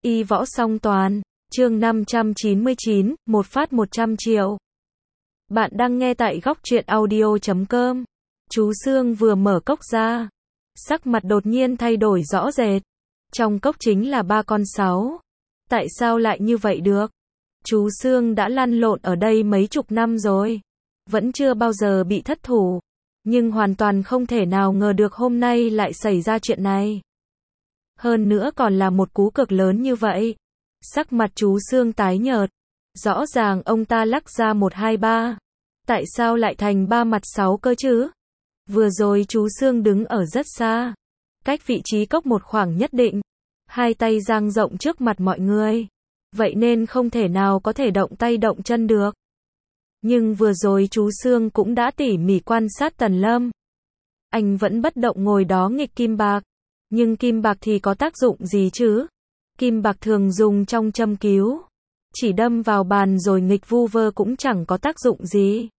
Y võ song toàn, chương 599, một phát 100 triệu. Bạn đang nghe tại góc truyện audio.com. Chú Sương vừa mở cốc ra, sắc mặt đột nhiên thay đổi rõ rệt. Trong cốc chính là 3 con 6. Tại sao lại như vậy được? Chú Sương đã lăn lộn ở đây mấy chục năm rồi, vẫn chưa bao giờ bị thất thủ, nhưng hoàn toàn không thể nào ngờ được hôm nay lại xảy ra chuyện này. Hơn nữa còn là một cú cược lớn như vậy. Sắc mặt chú Sương tái nhợt. Rõ ràng ông ta lắc ra 1 2 3. Tại sao lại thành 3 mặt 6 cơ chứ? Vừa rồi chú Sương đứng ở rất xa, cách vị trí cốc một khoảng nhất định, hai tay dang rộng trước mặt mọi người. Vậy nên không thể nào có thể động tay động chân được. Nhưng vừa rồi chú Sương cũng đã tỉ mỉ quan sát Tần Lâm. Anh vẫn bất động ngồi đó nghịch kim bạc. Nhưng kim bạc thì có tác dụng gì chứ? Kim bạc thường dùng trong châm cứu, chỉ đâm vào bàn rồi nghịch vu vơ cũng chẳng có tác dụng gì.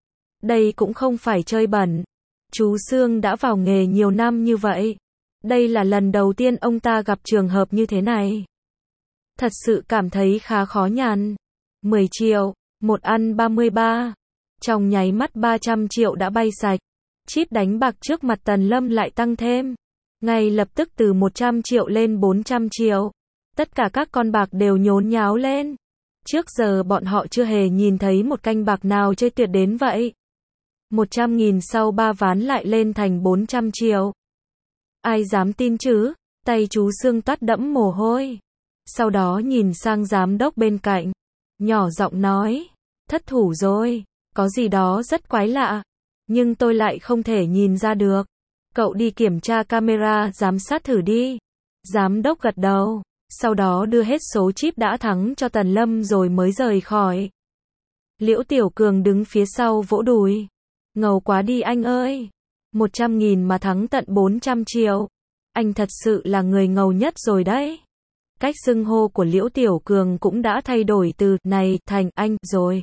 Đây cũng không phải chơi bẩn. Chú Sương đã vào nghề nhiều năm như vậy. Đây là lần đầu tiên ông ta gặp trường hợp như thế này. Thật sự cảm thấy khá khó nhằn. 10 triệu, một ăn 33. Trong nháy mắt 300 triệu đã bay sạch. Chip đánh bạc trước mặt Tần Lâm lại tăng thêm. Ngay lập tức từ 100 triệu lên 400 triệu. Tất cả các con bạc đều nhốn nháo lên. Trước giờ bọn họ chưa hề nhìn thấy một canh bạc nào chơi tuyệt đến vậy. 100.000 sau 3 ván lại lên thành 400 triệu. Ai dám tin chứ? Tay chú Sương toát đẫm mồ hôi. Sau đó nhìn sang giám đốc bên cạnh, nhỏ giọng nói, thất thủ rồi, có gì đó rất quái lạ, nhưng tôi lại không thể nhìn ra được. Cậu đi kiểm tra camera giám sát thử đi. Giám đốc gật đầu, sau đó đưa hết số chip đã thắng cho Tần Lâm rồi mới rời khỏi. Liễu Tiểu Cường đứng phía sau vỗ đùi. Ngầu quá đi anh ơi. 100.000 mà thắng tận 400 triệu. Anh thật sự là người ngầu nhất rồi đấy. Cách xưng hô của Liễu Tiểu Cường cũng đã thay đổi từ này thành anh rồi.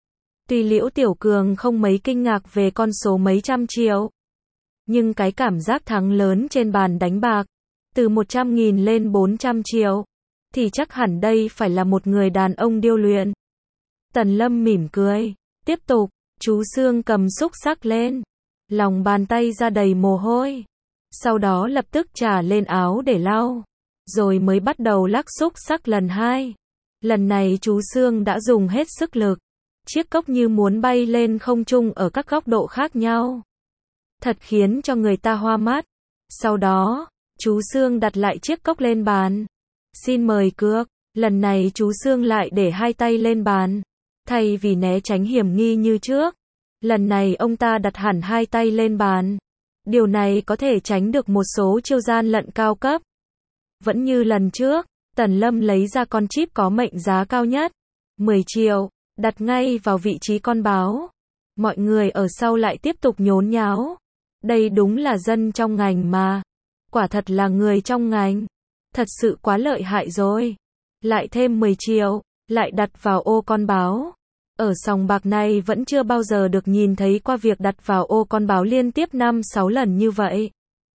Tuy Liễu Tiểu Cường không mấy kinh ngạc về con số mấy trăm triệu, nhưng cái cảm giác thắng lớn trên bàn đánh bạc, từ 100.000 lên 400 triệu, thì chắc hẳn đây phải là một người đàn ông điêu luyện. Tần Lâm mỉm cười, tiếp tục, chú Sương cầm xúc xắc lên, lòng bàn tay ra đầy mồ hôi. Sau đó lập tức trả lên áo để lau, rồi mới bắt đầu lắc xúc xắc lần 2. Lần này chú Sương đã dùng hết sức lực. Chiếc cốc như muốn bay lên không trung ở các góc độ khác nhau. Thật khiến cho người ta hoa mắt. Sau đó, chú Sương đặt lại chiếc cốc lên bàn. Xin mời cược. Lần này chú Sương lại để hai tay lên bàn. Thay vì né tránh hiểm nghi như trước, lần này ông ta đặt hẳn hai tay lên bàn. Điều này có thể tránh được một số chiêu gian lận cao cấp. Vẫn như lần trước, Tần Lâm lấy ra con chip có mệnh giá cao nhất, 10 triệu, đặt ngay vào vị trí con báo. Mọi người ở sau lại tiếp tục nhốn nháo. Đây đúng là dân trong ngành mà. Quả thật là người trong ngành. Thật sự quá lợi hại rồi. Lại thêm 10 triệu, lại đặt vào ô con báo. Ở sòng bạc này vẫn chưa bao giờ được nhìn thấy qua việc đặt vào ô con báo liên tiếp 5-6 lần như vậy.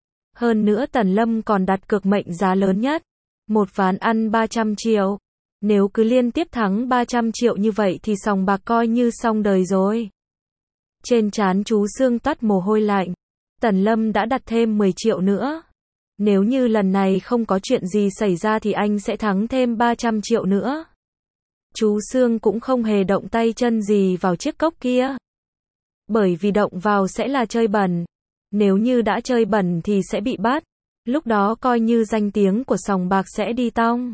Hơn nữa Tần Lâm còn đặt cược mệnh giá lớn nhất. Một ván ăn 300 triệu. Nếu cứ liên tiếp thắng 300 triệu như vậy thì sòng bạc coi như xong đời rồi. Trên trán chú Sương toát mồ hôi lạnh. Tần Lâm đã đặt thêm 10 triệu nữa. Nếu như lần này không có chuyện gì xảy ra thì anh sẽ thắng thêm 300 triệu nữa. Chú Sương cũng không hề động tay chân gì vào chiếc cốc kia. Bởi vì động vào sẽ là chơi bẩn. Nếu như đã chơi bẩn thì sẽ bị bắt. Lúc đó coi như danh tiếng của sòng bạc sẽ đi tong.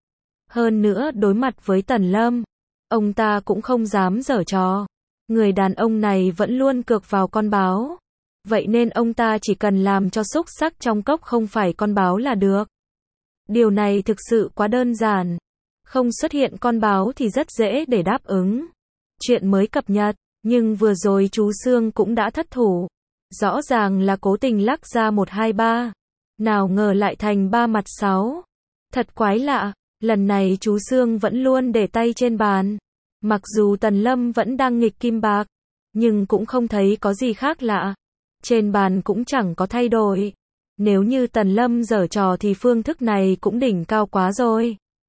Hơn nữa đối mặt với Tần Lâm, ông ta cũng không dám giở trò. Người đàn ông này vẫn luôn cược vào con báo. Vậy nên ông ta chỉ cần làm cho xúc xắc trong cốc không phải con báo là được. Điều này thực sự quá đơn giản. Không xuất hiện con báo thì rất dễ để đáp ứng. Chuyện mới cập nhật, nhưng vừa rồi chú Sương cũng đã thất thủ. Rõ ràng là cố tình lắc ra 1 2 3. Nào ngờ lại thành 3 mặt 6. Thật quái lạ. Lần này chú Sương vẫn luôn để tay trên bàn. Mặc dù Tần Lâm vẫn đang nghịch kim bạc, nhưng cũng không thấy có gì khác lạ. Trên bàn cũng chẳng có thay đổi. Nếu như Tần Lâm giở trò thì phương thức này cũng đỉnh cao quá rồi.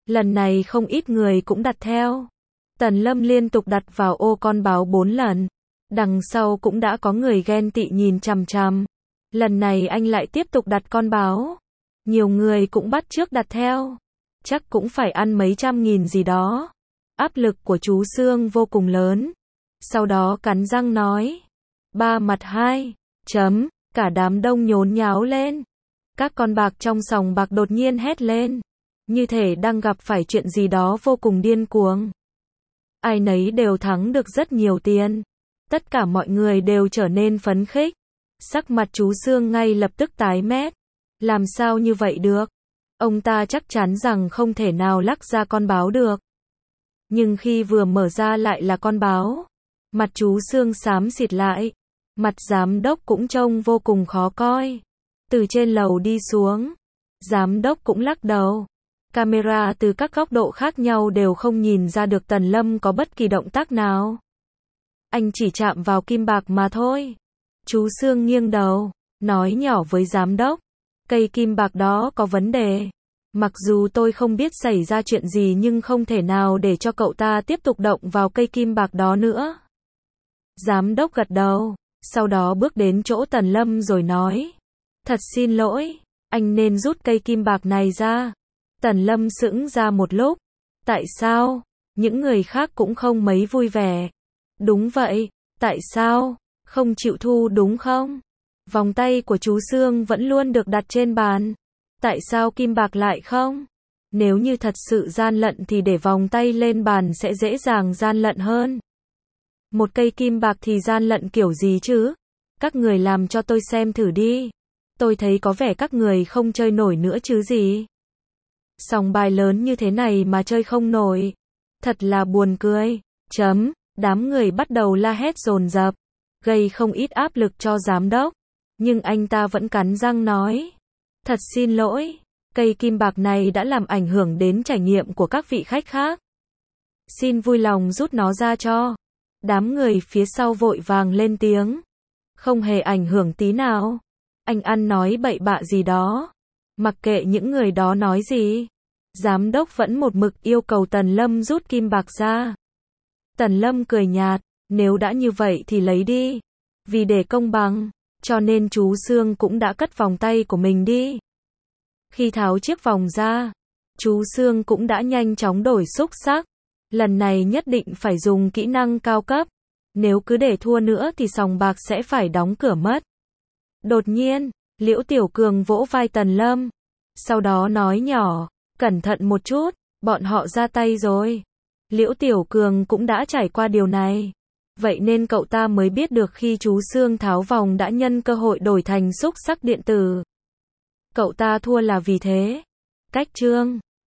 Lần này không ít người cũng đặt theo. Tần Lâm liên tục đặt vào ô con báo 4 lần. Đằng sau cũng đã có người ghen tị nhìn chằm chằm. Lần này anh lại tiếp tục đặt con báo. Nhiều người cũng bắt chước đặt theo. Chắc cũng phải ăn mấy trăm nghìn gì đó. Áp lực của chú Sương vô cùng lớn. Sau đó cắn răng nói. 3 mặt 2. Chấm. Cả đám đông nhốn nháo lên. Các con bạc trong sòng bạc đột nhiên hét lên. Như thể đang gặp phải chuyện gì đó vô cùng điên cuồng. Ai nấy đều thắng được rất nhiều tiền. Tất cả mọi người đều trở nên phấn khích. Sắc mặt chú Sương ngay lập tức tái mét. Làm sao như vậy được? Ông ta chắc chắn rằng không thể nào lắc ra con báo được. Nhưng khi vừa mở ra lại là con báo. Mặt chú Sương xám xịt lại. Mặt giám đốc cũng trông vô cùng khó coi. Từ trên lầu đi xuống. Giám đốc cũng lắc đầu. Camera từ các góc độ khác nhau đều không nhìn ra được Tần Lâm có bất kỳ động tác nào. Anh chỉ chạm vào kim bạc mà thôi. Chú Sương nghiêng đầu, nói nhỏ với giám đốc. Cây kim bạc đó có vấn đề. Mặc dù tôi không biết xảy ra chuyện gì nhưng không thể nào để cho cậu ta tiếp tục động vào cây kim bạc đó nữa. Giám đốc gật đầu, sau đó bước đến chỗ Tần Lâm rồi nói. Thật xin lỗi, anh nên rút cây kim bạc này ra. Tần Lâm sững ra một lúc. Tại sao? Những người khác cũng không mấy vui vẻ. Đúng vậy, tại sao? Không chịu thu đúng không? Vòng tay của chú Sương vẫn luôn được đặt trên bàn. Tại sao kim bạc lại không? Nếu như thật sự gian lận thì để vòng tay lên bàn sẽ dễ dàng gian lận hơn. Một cây kim bạc thì gian lận kiểu gì chứ? Các người làm cho tôi xem thử đi. Tôi thấy có vẻ các người không chơi nổi nữa chứ gì. Sòng bài lớn như thế này mà chơi không nổi. Thật là buồn cười. Chấm. Đám người bắt đầu la hét dồn dập, gây không ít áp lực cho giám đốc. Nhưng anh ta vẫn cắn răng nói. Thật xin lỗi, cây kim bạc này đã làm ảnh hưởng đến trải nghiệm của các vị khách khác. Xin vui lòng rút nó ra cho. Đám người phía sau vội vàng lên tiếng. Không hề ảnh hưởng tí nào. Anh ăn nói bậy bạ gì đó. Mặc kệ những người đó nói gì. Giám đốc vẫn một mực yêu cầu Tần Lâm rút kim bạc ra. Tần Lâm cười nhạt, nếu đã như vậy thì lấy đi. Vì để công bằng, cho nên chú Sương cũng đã cất vòng tay của mình đi. Khi tháo chiếc vòng ra, chú Sương cũng đã nhanh chóng đổi xúc sắc. Lần này nhất định phải dùng kỹ năng cao cấp. Nếu cứ để thua nữa thì sòng bạc sẽ phải đóng cửa mất. Đột nhiên, Liễu Tiểu Cường vỗ vai Tần Lâm. Sau đó nói nhỏ, cẩn thận một chút, bọn họ ra tay rồi. Liễu Tiểu Cường cũng đã trải qua điều này. Vậy nên cậu ta mới biết được khi chú Sương tháo vòng đã nhân cơ hội đổi thành xúc sắc điện tử. Cậu ta thua là vì thế. Cách chương